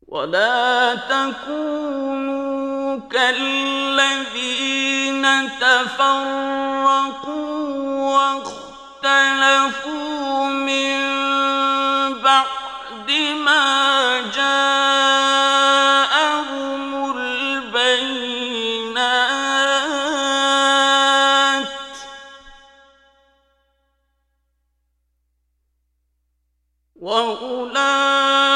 ولا تكونوا كالذين تفرقوا واختلفوا من بعد ما جاءهم البينات وأولئك